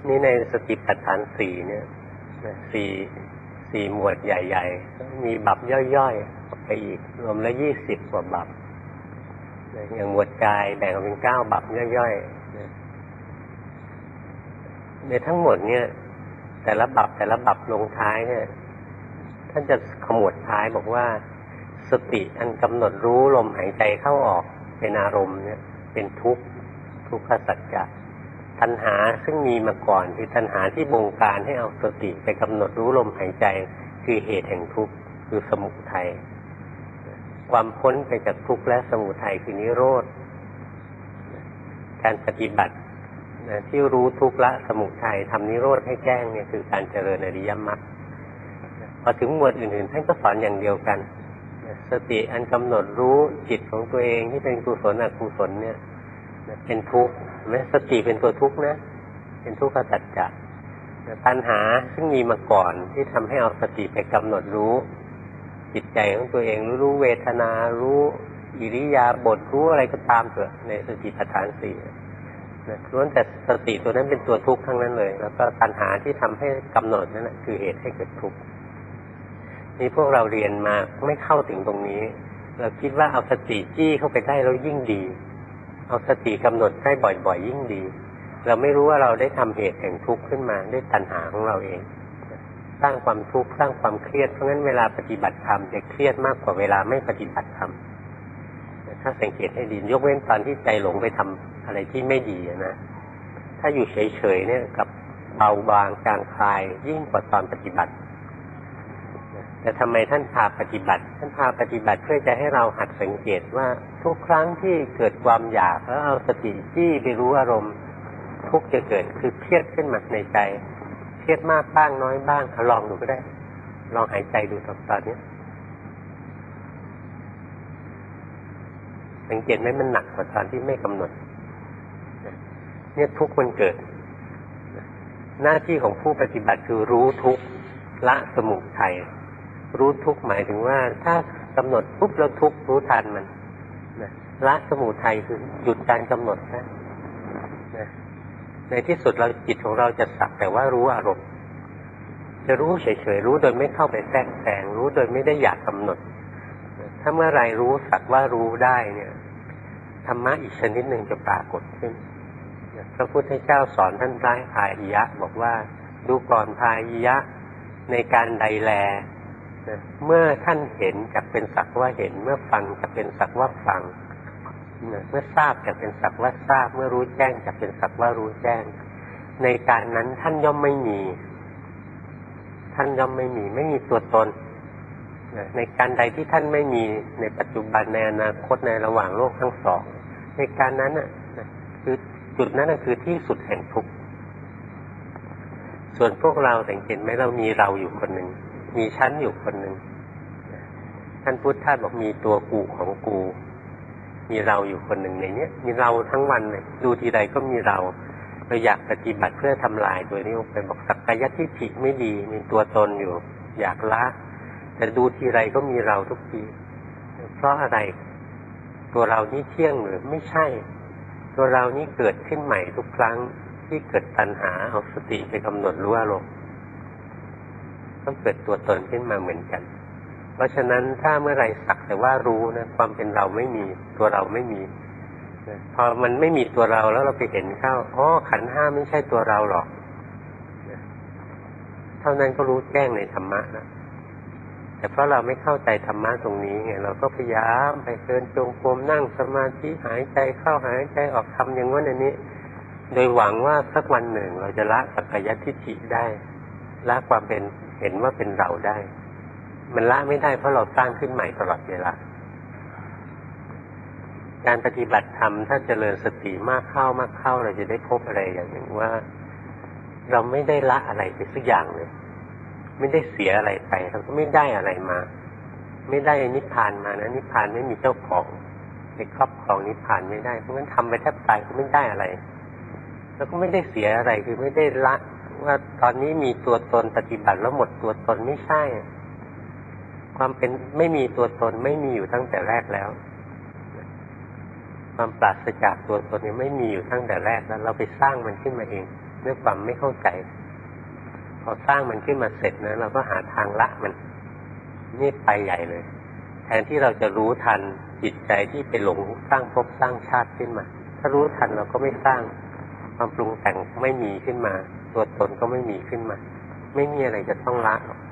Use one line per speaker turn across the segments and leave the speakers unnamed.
นี่ในสติปัฏฐานสี่เนี่ยสี่หมวดใหญ่ๆมีบัพย่อยๆออกไปอีกรวมแล้ว20 กว่าบัพอย่างหมวดกายแบ่งออกเป็น9 บัพย่อยๆในทั้งหมดเนี่ยแต่ละบัพลงท้ายเนี่ยท่านจะขมวดท้ายบอกว่าสติอันกำหนดรู้ลมหายใจเข้าออกเป็นอารมณ์เนี่ยเป็นทุกขสัจจะตัณหาซึ่งมีมาก่อนคือตัณหาที่บงการให้เอาสติไปกำหนดรู้ลมหายใจคือเหตุแห่งทุกข์คือสมุทัยความพ้นไปจากทุกข์และสมุทัยคือนิโรธการปฏิบัติที่รู้ทุกข์ละสมุทัยทำนิโรธให้แจ้งเนี่ยคือการเจริญอริยมรรคพอถึงหมวดอื่นๆท่านก็สอนอย่างเดียวกันสติอันกำหนดรู้จิตของตัวเองที่เป็นกุศลอกุศลเนี่ยเป็นทุกข์แม้สติเป็นตัวทุกข์นะเป็นทุกขสัจจะตัณหาซึ่งมีมาก่อนที่ทำให้เอาสติไปกำหนดรู้จิตใจของตัวเองรู้เวทนารู้อิริยาบถรู้อะไรก็ตามเถอะในสติปัฏฐานสี่ล้วนแต่สติตัวนั้นเป็นตัวทุกข์ทั้งนั้นเลยแล้วก็ตัณหาที่ทำให้กำหนดนั่นแหละคือเหตุให้เกิดทุกข์นี่พวกเราเรียนมาไม่เข้าถึงตรงนี้เราคิดว่าเอาสติจี้เข้าไปได้แล้วยิ่งดีเอาสติกำหนดได้บ่อยๆยิ่งดีเราไม่รู้ว่าเราได้ทำเหตุแห่งทุกข์ขึ้นมาด้วยตัณหาของเราเองสร้างความทุกข์สร้างความเครียดเพราะงั้นเวลาปฏิบัติธรรมจะเครียดมากกว่าเวลาไม่ปฏิบัติธรรมถ้าสังเกตให้ดียกเว้นตอนที่ใจหลงไปทำอะไรที่ไม่ดีนะถ้าอยู่เฉยๆเนี่ยกับเบาบางจางคลายยิ่งกว่าตอนปฏิบัติแต่ทำไมท่านพาปฏิบัติท่านพาปฏิบัติเพื่อจะให้เราหัดสังเกตว่าทุกครั้งที่เกิดความอยากแล้วเอาสติจี้ไปรู้อารมณ์ทุกข์จะเกิดคือเครียดขึ้นมาในใจเครียดมากบ้างน้อยบ้างลองดูก็ได้ลองหายใจดูตอนนี้สังเกตไหมมันหนักกว่าตอนที่ไม่กำหนดเนี่ยทุกข์มันเกิดหน้าที่ของผู้ปฏิบัติคือรู้ทุกข์ละสมุทัยรู้ทุกข์หมายถึงว่าถ้ากำหนดปุ๊บแล้วทุกข์รู้ทันมันละสมุทัยคือหยุดการกำหนดนะในที่สุดเราจิตของเราจะสักแต่ว่ารู้อารมณ์จะรู้เฉยๆรู้โดยไม่เข้าไปแทรกแซงรู้โดยไม่ได้อยากกำหนดถ้าเมื่อไรรู้สักว่ารู้ได้เนี่ยธรรมะอีกชนิดหนึ่งจะปรากฏขึ้นพระพุทธเจ้าสอนท่านพระพาหิยะบอกว่าดูก่อนพาหิยะในการใดแลเมื่อท่านเห็นจักเป็นสักว่าเห็นเมื่อฟังจักเป็นสักว่าฟังเมื่อทราบจักเป็นสักว่าทราบเมื่อรู้แจ้งจักเป็นสักว่ารู้แจ้งในการนั้นท่านย่อมไม่มีไม่มีตัวตนในการใดที่ท่านไม่มีในปัจจุบันในอนาคตในระหว่างโลกทั้งสองในการนั้นคือจุดนั้นคือที่สุดแห่งทุกข์ส่วนพวกเราสังเกตไหมเรามีเราอยู่คนหนึ่งมีชั้นอยู่คนหนึ่งท่านพุทธทาสบอกมีตัวกูของกูมีเราอยู่คนหนึ่งในนี้มีเราทั้งวันเลยดูทีใดก็มีเราอยากปฏิบัติเพื่อทำลายตัวนี้ออกไปบอกสักกายทิฏฐิไม่ดีมีตัวตนอยู่อยากละแต่ดูทีไรก็มีเราทุกทีเพราะอะไรตัวเรานี้เที่ยงหรือไม่ใช่ตัวเรานี้เกิดขึ้นใหม่ทุกครั้งที่เกิดตัณหาเอาสติไปกำหนดรู้อารมณ์ต้องเกิดตัวตนขึ้นมาเหมือนกันเพราะฉะนั้นถ้าเมื่อไรสักแต่ว่ารู้นะความเป็นเราไม่มีตัวเราไม่มีพอมันไม่มีตัวเราแล้วเราไปเห็นเข้าขันธ์ห้าไม่ใช่ตัวเราหรอกเท่านั้นก็รู้แจ้งในธรรมะนะแต่เพราะเราไม่เข้าใจธรรมะตรงนี้ไงเราก็พยายามไปเดินจงกรมนั่งสมาธิหายใจเข้าหายใจออกทำอย่างนั้นอันนี้โดยหวังว่าสักวันหนึ่งเราจะละสักกายทิฏฐิได้ละความเป็นเห็นว่าเป็นเราได้มันละไม่ได้เพราะเราสร้างขึ้นใหม่ตลอดเวลาการปฏิบัติธรรมถ้าเจริญสติมากเข้าเราจะได้พบอะไรอย่างหนึ่งว่าเราไม่ได้ละอะไรไปสักอย่างเลยไม่ได้เสียอะไรไปเราก็ไม่ได้อะไรมาไม่ได้นิพพานมานะนิพพานไม่มีเจ้าของไปครอบครองนิพพานไม่ได้เพราะงั้นทำไปแทบตายก็ไม่ได้อะไรแล้วก็ไม่ได้เสียอะไรคือไม่ได้ละว่าตอนนี้มีตัวตนปฏิบัติแล้วหมดตัวตนไม่ใช่ความเป็นไม่มีตัวตนไม่มีอยู่ตั้งแต่แรกแล้วความปราศจากตัวตนนี้ไม่มีอยู่ตั้งแต่แรกแล้วเราไปสร้างมันขึ้นมาเองด้วยความไม่เข้าใจพอสร้างมันขึ้นมาเสร็จนะเราก็หาทางละมันนี่ไปใหญ่เลยแทนที่เราจะรู้ทันจิตใจที่ไปหลงสร้างภพสร้างชาติขึ้นมาถ้ารู้ทันเราก็ไม่สร้างความปรุงแต่งไม่มีขึ้นมาตัวตนก็ไม่มีขึ้นมาไม่มีอะไรจะต้องละหรอก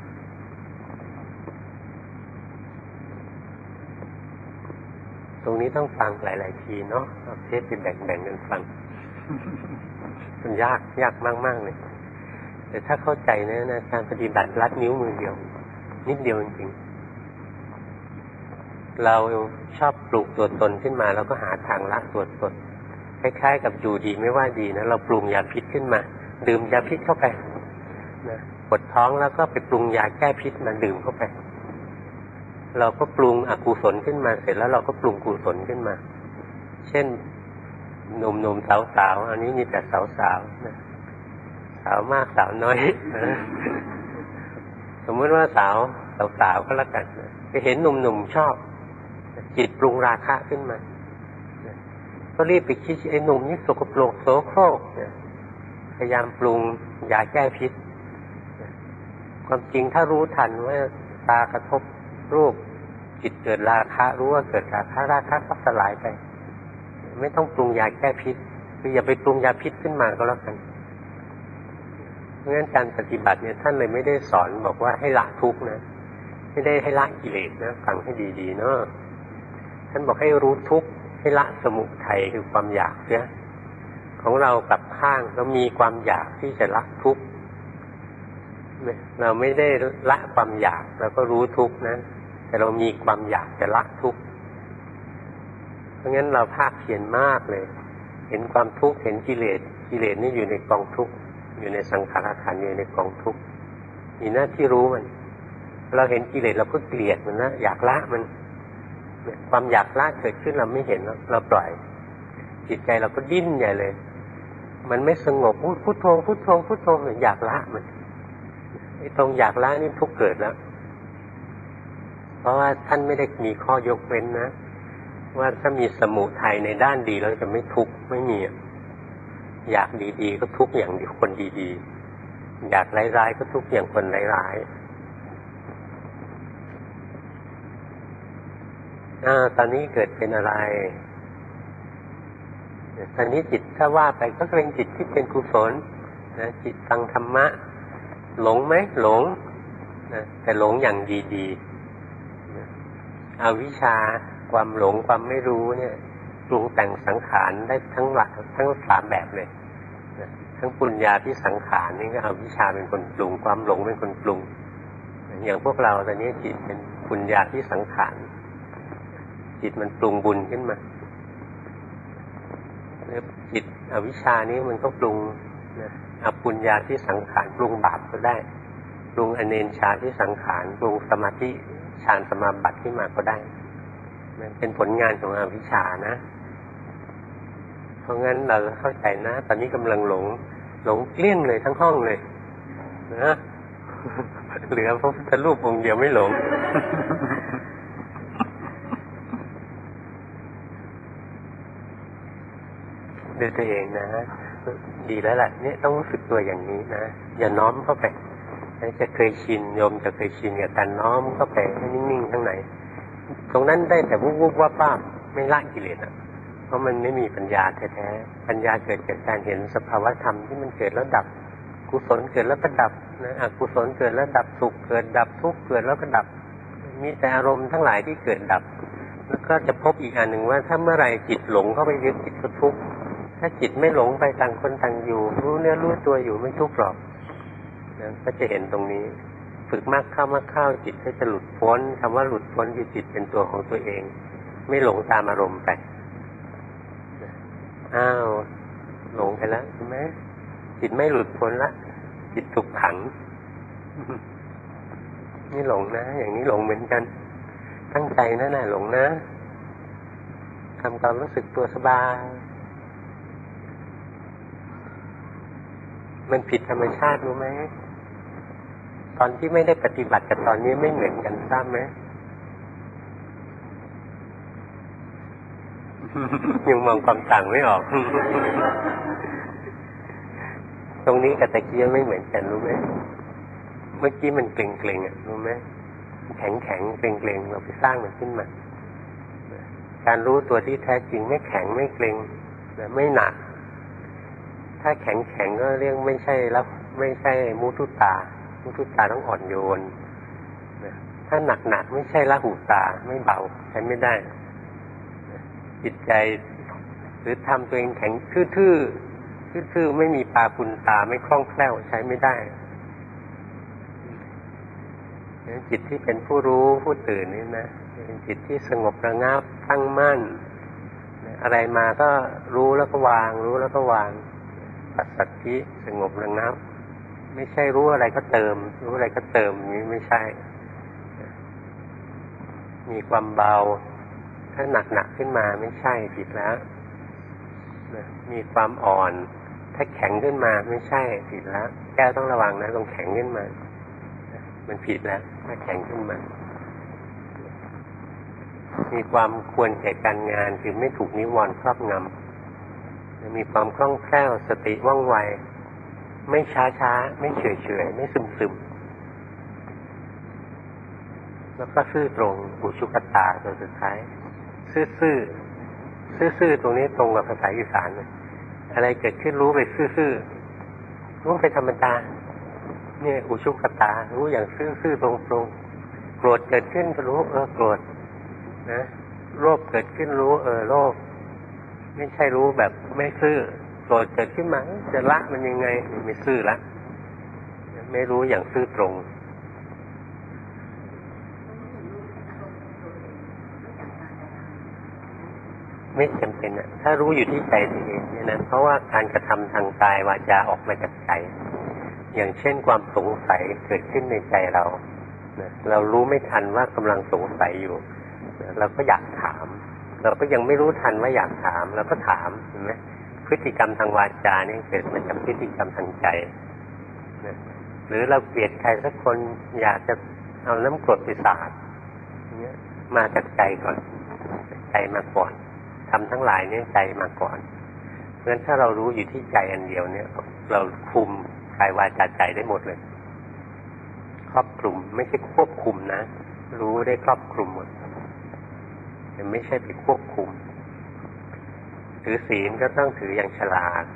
ตรงนี้ต้องฟังหลายๆทีเนาะเอาเทปไปแบ่งๆกันฟัง มันยากมากๆเลยแต่ถ้าเข้าใจนะการปฏิบัติลัดนิ้วมือเดียวนิดเดียวจริงๆเราชอบปลูกตัวตนขึ้นมาเราก็หาทางละตัวตนคล้ายๆกับอยู่ดีไม่ว่าดีนะเราปรุงยาพิษขึ้นมาดื่มยาพิษเข้าไปนะปวดท้องแล้วก็ไปปรุงยาแก้พิษมาดื่มเข้าไปเราก็ปรุงอกุศลขึ้นมาเสร็จแล้วเราก็ปรุงกุศลขึ้นมาเช่นหนุ่มๆสาวๆอันนี้มีแต่สาวๆนะสาวมากสาวน้อยสมมติว่าสาวก็แล้วกันไปเห็นหนุ่มๆชอบจิตปรุงราคะขึ้นมาก็รีบไปคิดไอ้หนุ่มนี่สกปรกโสโครกพยายามปรุงยาแก้พิษความจริงถ้ารู้ทันว่าตากระทบรูปจิตเกิดราคะรู้ว่าเกิดราคะก็สลายไปไม่ต้องปรุงยาแก้พิษคืออย่าไปปรุงยาพิษขึ้นมาก็แล้วกันเพราะฉะนั้นการปฏิบัติเนี่ยท่านเลยไม่ได้สอนบอกว่าให้ละทุกข์นะไม่ได้ให้ละกิเลสนะฟังให้ดีๆเนาะท่านบอกให้รู้ทุกข์ให้ละสมุทัยคือความอยากเนี่ยของเรากลับข้างเรามีความอยากที่จะละทุกข์เราไม่ได้ละความอยากเราก็รู้ทุกข์นะแต่เรามีความอยากจะละทุกข์เพราะงั้นเราภาคเพียรมากเลยเห็นความทุกข์เห็นกิเลสนี่อยู่ในกองทุกข์อยู่ในสังขารขันธ์อยู่ในกองทุกข์มีหน้าที่รู้มันเราเห็นกิเลสเราก็เกลียดมันนะอยากละมันความอยากละเกิดขึ้นเราไม่เห็นเราปล่อยจิตใจเราก็ดิ้นใหญ่เลยมันไม่สงบพุทโธอยากละมันไอ้ตรงอยากละนี่ทุกข์เกิดแล้วเพราะว่าท่านไม่ได้มีข้อยกเว้นนะว่าถ้ามีสมุทัยในด้านดีแล้วจะไม่ทุกข์ไม่มีอยากดีๆก็ทุกข์อย่างคนดีๆอยากร้ายๆก็ทุกข์อย่างคนร้ายๆตอนนี้เกิดเป็นอะไรตอนนี้จิตถ้าว่าไปก็เป็นจิตที่เป็นกุศลนะจิตฟังธรรมะหลงไหมหลงนะแต่หลงอย่างดีๆอวิชชาความหลงความไม่รู้เนี่ยปรุงแต่งสังขารได้ทั้งสามแบบเลยทั้งปุญญาที่สังขารนี่ก็อวิชชาเป็นคนปรุงความหลงเป็นคนปรุงอย่างพวกเราตอนนี้จิตเป็นปุญญาที่สังขารจิตมันปรุงบุญขึ้นมาจิตอวิชชานี้มันก็ปรุงอปุญญาที่สังขารปรุงบาปก็ได้ปรุงอเนนชาที่สังขารปรุงสมาธิฌานสมาบัติขึ้นมาก็ได้มันเป็นผลงานของอวิชชานะเพราะงั้นเราเข้าใจนะตอนนี้กำลังหลงเกลี้ยงเลยทั้งห้องเลยนะเหลือพระพุทธรูปองค์เดียวไม่หลงดูตัวเองนะดีแล้วแหละเนี่ยต้องรู้สึกตัวอย่างนี้นะอย่าน้อมเข้าไปจะเคยชินโยมจะเคยชินกับการน้อมเข้าไปให้นิ่งๆข้างในตรงนั้นได้แต่วุบๆว่าไม่ละกิเลสเพราะมันไม่มีปัญญาแท้ๆปัญญาเกิดจากการเห็นสภาวธรรมที่มันเกิดแล้วดับกุศลเกิดแล้วก็ดับนะอกุศลเกิดแล้วดับสุขเกิดดับทุกข์เกิดแล้วก็ดับมีแต่อารมณ์ทั้งหลายที่เกิดดับแล้วก็จะพบอีกอันหนึ่งว่าถ้าเมื่อไหร่จิตหลงเข้าไปยึดจิตก็ทุกข์ถ้าจิตไม่หลงไปต่างคนต่างอยู่รู้เนื้อรู้ตัวอยู่ไม่ทุกข์หรอกนะก็จะเห็นตรงนี้ฝึกมากเข้าจิตก็จะหลุดพ้นคำว่าหลุดพ้นคือจิตเป็นตัวของตัวเองไม่หลงตามอารมณ์ไปหลงไปแล้วใช่ไหมจิตไม่หลุดพ้นละจิตถูกขังนี่หลงนะอย่างนี้หลงเหมือนกันตั้งใจนะหลงนะทำความรู้สึกตัวสบายมันผิดธรรมชาติรู้ไหมตอนที่ไม่ได้ปฏิบัติกับตอนนี้ไม่เหมือนกันทราบไหมยังมองความต่างไม่ออก ตรงนี้กับตะกี้ไม่เหมือนกันรู้ไหมเมื่อกี้มันเกร็งๆรู้ไหมแข็งเกร็งเราไปสร้างมันขึ้นมาการรู้ตัวที่แท้จริงไม่แข็งไม่เกร็งไม่หนักถ้าแข็งก็เรียกไม่ใช่แล้วไม่ใช่มุทุตาต้องอ่อนโยนถ้าหนักไม่ใช่ละหูตาไม่เบาใช้ไม่ได้จิตใจหรือทำตัวเองแข็งทื่อไม่มีปาปุณตาไม่คล่องแคล่วใช้ไม่ได้จิตที่เป็นผู้รู้ผู้ตื่นนี่นะเป็นจิตที่สงบระงับตั้งมั่นอะไรมาก็รู้แล้วก็วางปัสสัทธิสงบระงับไม่ใช่รู้อะไรก็เติมนี้ไม่ใช่มีความเบาถ้าหนักขึ้นมาไม่ใช่ผิดแล้วมีความอ่อนถ้าแข็งขึ้นมาไม่ใช่ผิดแล้วแก้วต้องระวังนะตรงแข็งขึ้นมามันผิดแล้วถ้าแข็งขึ้นมามีความควรแก่การงานคือไม่ถูกนิวรณ์ครอบงำมีความคล่องแคล่วสติว่องไวไม่ช้าไม่เฉยไม่ซึมแล้วก็ซื่อตรงอุชุกตาตัวสุดท้ายซื่อตรงนี้ตรงกับภาษาอีสานเลยอะไรเกิดขึ้นรู้ไปซื่อรู้ไปธรรมดาเนี่ยอุชุกตารู้อย่างซื่อตรงโกรธเกิดขึ้นก็รู้โกรธนะโลภเกิดขึ้นรู้โลภไม่ใช่รู้แบบไม่ซื่อโกรธเกิดขึ้นมาจะละมันยังไงไม่ซื่อละไม่รู้อย่างซื่อตรงไม่จำเป็นถ้ารู้อยู่ที่ใจตัวเองเนี่ยนะเพราะว่าการกระทำทางกายวาจาออกมาจากใจอย่างเช่นความสงสัยเกิดขึ้นในใจเราเรารู้ไม่ทันว่ากำลังสงสัยอยู่เราก็อยากถามเราก็ยังไม่รู้ทันว่าอยากถามเราก็ถามเห็นไหมพฤติกรรมทางวาจาเนี่ยเกิดมาจากพฤติกรรมทางใจหรือเราเกลียดใครสักคนอยากจะเอาน้ำกรดไปสาดเนี่ยมาจากใจก่อนใจมาก่อนทำทั้งหลายเนี่ยใจมาก่อนเพราะฉะนั้นถ้าเรารู้อยู่ที่ใจอันเดียวเนี่ยเราคุมกายวาจาใจได้หมดเลยครอบคลุมไม่ใช่ควบคุมนะรู้ได้ครอบคลุมหมดแต่ไม่ใช่ไปควบคุมถือศีลก็ต้องถืออย่างฉลาด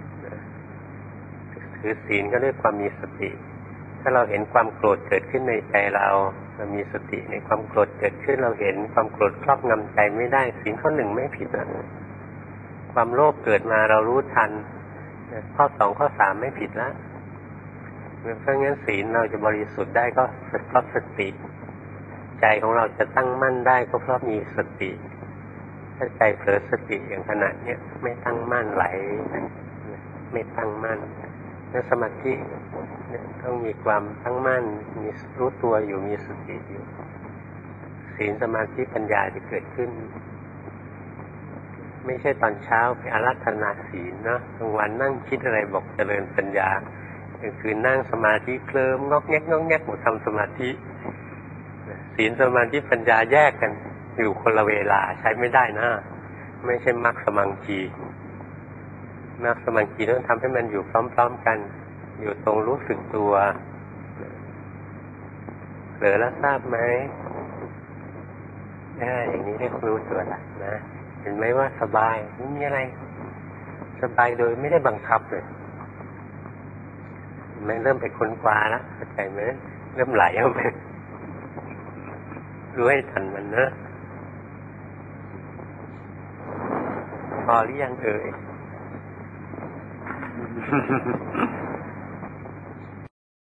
ถือศีลก็ด้วยความมีสติถ้าเราเห็นความโกรธเกิดขึ้นในใจเรามีสติในความโกรธเกิดขึ้นเราเห็นความโกรธครอบงำใจไม่ได้ศีลข้อหนึ่งไม่ผิดนะความโลภเกิดมาเรารู้ทันข้อสองข้อสามไม่ผิดแล้วเพราะงั้นศีลเราจะบริสุทธิ์ได้ก็เพราะสติใจของเราจะตั้งมั่นได้ก็เพราะมีสติถ้าใจเผลอสติอย่างขณะนี้ไม่ตั้งมั่นไหลไม่ตั้งมั่นแล้วสมาธิต้องมีความตั้งมั่นมีรู้ตัวอยู่มีสติอยู่ศีลสมาธิปัญญาจะเกิดขึ้นไม่ใช่ตอนเช้าไปอาราธนาศีลนะกลางวันนั่งคิดอะไรบอกเจริญปัญญากลางคืนนั่งสมาธิเคลิ้มงอกแงกหมดทำสมาธิศีลสมาธิปัญญาแยกกันอยู่คนละเวลาใช้ไม่ได้นะไม่ใช่มรรคสมังคีมรรคสมังคีต้องทำให้มันอยู่พร้อมๆกันอยู่ตรงรู้สึกตัวเผลอแล้วทราบไหมอย่างนี้เรียกรู้ตัวละนะเห็นไหมว่าสบายไม่มีอะไรสบายโดยไม่ได้บังคับเลยมันเริ่มไปค้นคว้าแล้วเข้าใจไหมเริ่มไหลออกไปรู้ให้ทันมันนะพอหรือยัง